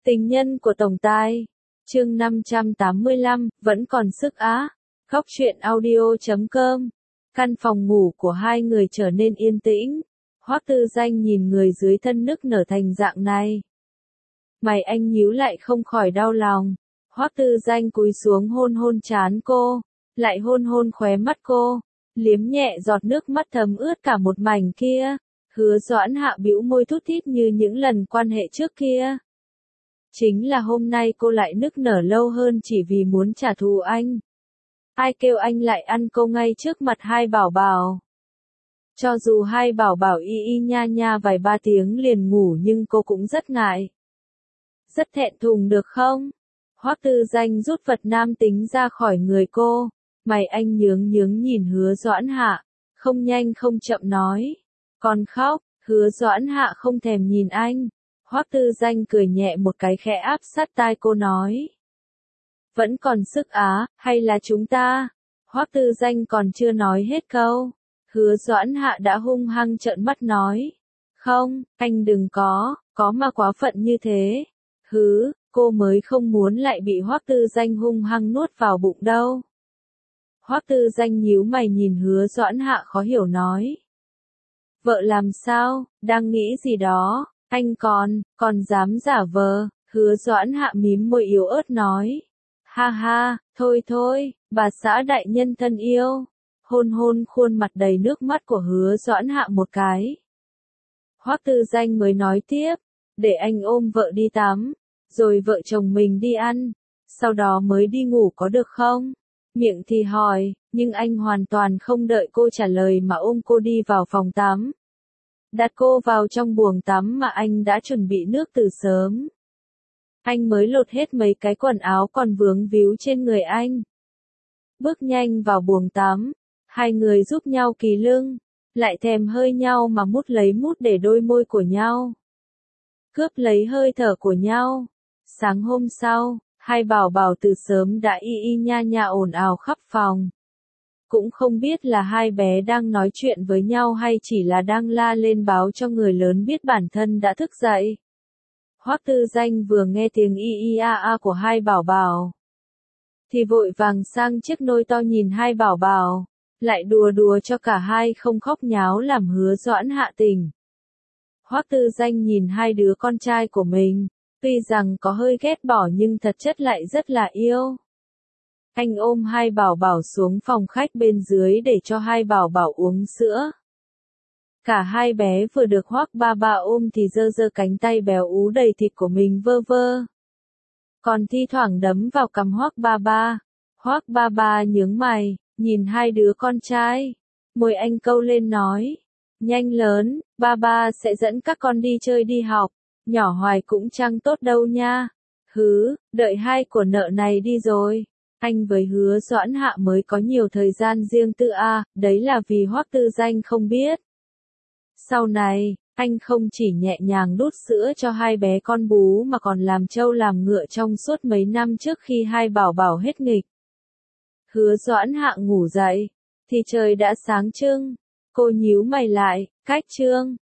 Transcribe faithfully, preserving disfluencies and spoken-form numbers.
Tình nhân của tổng tài. Chương năm trăm tám mươi lăm, vẫn còn sức á. Góc truyện audio chấm com. Căn phòng ngủ của hai người trở nên yên tĩnh. Hoắc Tư Danh nhìn người dưới thân nức nở thành dạng này. Mày anh nhíu lại không khỏi đau lòng. Hoắc Tư Danh cúi xuống hôn hôn trán cô, lại hôn hôn khóe mắt cô, liếm nhẹ giọt nước mắt thấm ướt cả một mảnh kia. Hứa Doãn Hạ bĩu môi thút thít như những lần quan hệ trước kia. Chính là hôm nay cô lại nức nở lâu hơn chỉ vì muốn trả thù anh. Ai kêu anh lại ăn cô ngay trước mặt hai bảo bảo. Cho dù hai bảo bảo y y nha nha vài ba tiếng liền ngủ nhưng cô cũng rất ngại. Rất thẹn thùng được không? Hoắc Tư Danh rút vật nam tính ra khỏi người cô. Mày anh nhướng nhướng nhìn Hứa Doãn Hạ, không nhanh không chậm nói. Còn khóc. Hứa Doãn Hạ không thèm nhìn anh. Hoắc Tư Danh cười nhẹ một cái khẽ áp sát tai cô nói. Vẫn còn sức á, hay là chúng ta? Hoắc Tư Danh còn chưa nói hết câu. Hứa Doãn Hạ đã hung hăng trợn mắt nói. Không, anh đừng có, có mà quá phận như thế. Hứ, cô mới không muốn lại bị Hoắc Tư Danh hung hăng nuốt vào bụng đâu. Hoắc Tư Danh nhíu mày nhìn Hứa Doãn Hạ khó hiểu nói. Vợ làm sao, đang nghĩ gì đó, anh còn, còn dám giả vờ. Hứa Doãn Hạ mím môi yếu ớt nói. Ha ha, thôi thôi, bà xã đại nhân thân yêu. Hôn hôn khuôn mặt đầy nước mắt của Hứa Doãn Hạ một cái. Hoắc Tư Danh mới nói tiếp, để anh ôm vợ đi tắm, rồi vợ chồng mình đi ăn, sau đó mới đi ngủ có được không? Miệng thì hỏi, nhưng anh hoàn toàn không đợi cô trả lời mà ôm cô đi vào phòng tắm. Đặt cô vào trong buồng tắm mà anh đã chuẩn bị nước từ sớm. Anh mới lột hết mấy cái quần áo còn vướng víu trên người anh. Bước nhanh vào buồng tắm, hai người giúp nhau kỳ lưng, lại thèm hơi nhau mà mút lấy mút để đôi môi của nhau. Cướp lấy hơi thở của nhau. Sáng hôm sau, hai bảo bảo từ sớm đã y y nha nha ồn ào khắp phòng. Cũng không biết là hai bé đang nói chuyện với nhau hay chỉ là đang la lên báo cho người lớn biết bản thân đã thức dậy. Hoắc Tư Danh vừa nghe tiếng y y a a của hai bảo bảo, thì vội vàng sang chiếc nôi to nhìn hai bảo bảo, lại đùa đùa cho cả hai không khóc nháo làm Hứa Doãn Hạ tỉnh. Hoắc Tư Danh nhìn hai đứa con trai của mình, tuy rằng có hơi ghét bỏ nhưng thật chất lại rất là yêu. Anh ôm hai bảo bảo xuống phòng khách bên dưới để cho hai bảo bảo uống sữa. Cả hai bé vừa được Hoắc ba ba ôm thì giơ giơ cánh tay béo ú đầy thịt của mình vơ vơ. Còn thi thoảng đấm vào cằm Hoắc ba ba. Hoắc ba ba nhướng mày, nhìn hai đứa con trai. Môi anh câu lên nói. Nhanh lớn, ba ba sẽ dẫn các con đi chơi đi học. Nhỏ hoài cũng chẳng tốt đâu nha. Hứ, đợi hai của nợ này đi rồi. Anh với Hứa Doãn Hạ mới có nhiều thời gian riêng tư a, đấy là vì Hoắc Tư Danh không biết. Sau này, anh không chỉ nhẹ nhàng đút sữa cho hai bé con bú mà còn làm trâu làm ngựa trong suốt mấy năm trước khi hai bảo bảo hết nghịch. Hứa Doãn Hạ ngủ dậy, thì trời đã sáng trưng. Cô nhíu mày lại, cách trương,